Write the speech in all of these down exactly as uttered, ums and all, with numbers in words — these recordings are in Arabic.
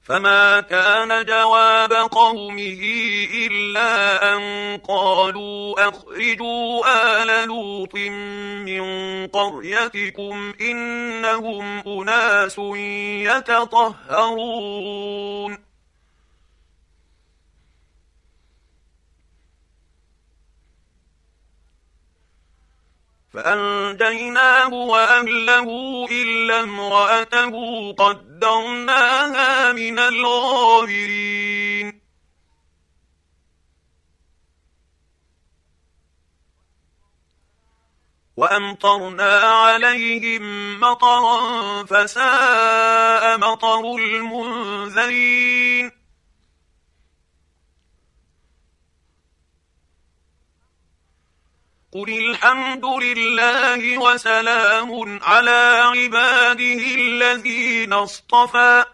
فما كان جواب قومه إلا أن قالوا أخرجوا آل لوط من قريتكم إنهم أناس يتطهرون فأنجيناه وأهله إلا امرأته قدرناها من الغابرين وأمطرنا عليهم مطرا فساء مطر المنذرين قل الحمد لله وسلام على عباده الذين اصطفى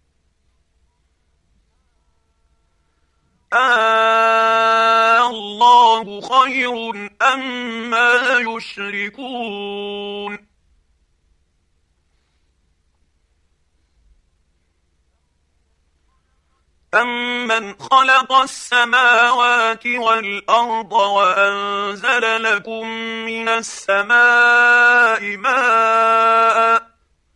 آه الله خير أما يشركون أَمَّنْ خَلَقَ السَّمَاوَاتِ وَالْأَرْضَ وَأَنزَلَ لَكُم مِّنَ السَّمَاءِ مَاءً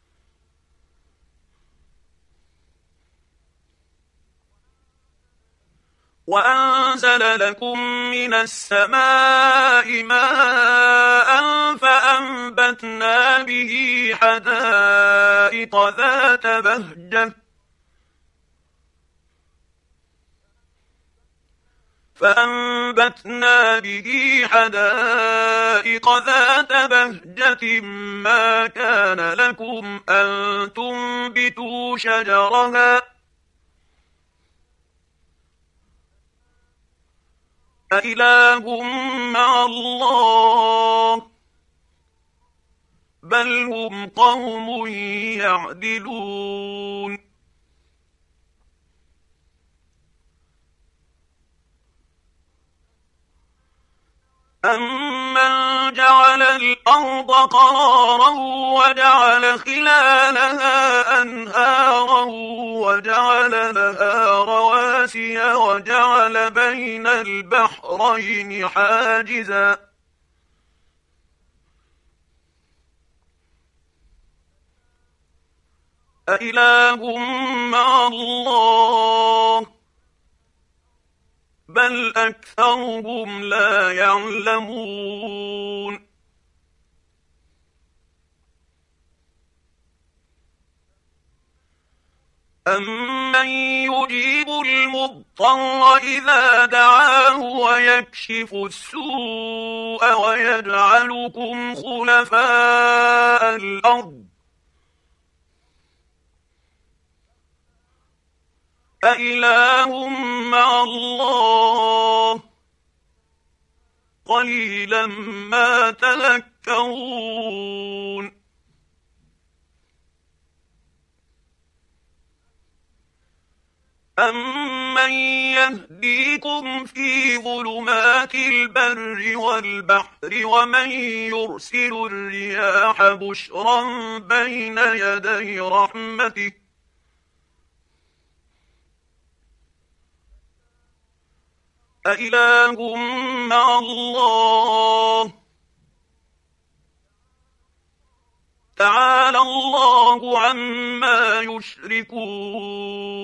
وَأَنزَلَ لَكُم مِّنَ السَّمَاءِ مَاءً فَأَنبَتْنَا بِهِ حَدَائِقَ ذَاتَ بَهْجَةٍ فأنبتنا به حدائق ذات بهجة ما كان لكم أن تنبتوا شجرها أإله مع الله بل هم قوم يعدلون أَمَّنْ جَعَلَ الْأَرْضَ قَرَارًا وَجَعَلَ خِلَالَهَا أَنْهَارًا وَجَعَلَ لَهَا رَوَاسِيَ وَجَعَلَ بَيْنَ الْبَحْرَيْنِ حَاجِزًا أإله مع الله بل أكثرهم لا يعلمون أَمَّن يُجِيبُ الْمُضْطَرَّ إِذَا دَعَاهُ وَيَكْشِفُ السُّوءَ وَيَجْعَلُكُمْ خُلَفَاءَ الْأَرْضِ أإله مع الله قليلا ما تذكرون أَمَّن يهديكم في ظلمات البر والبحر ومن يرسل الرياح بشرا بين يدي رحمته أإله مع الله تعالى الله عما يشركون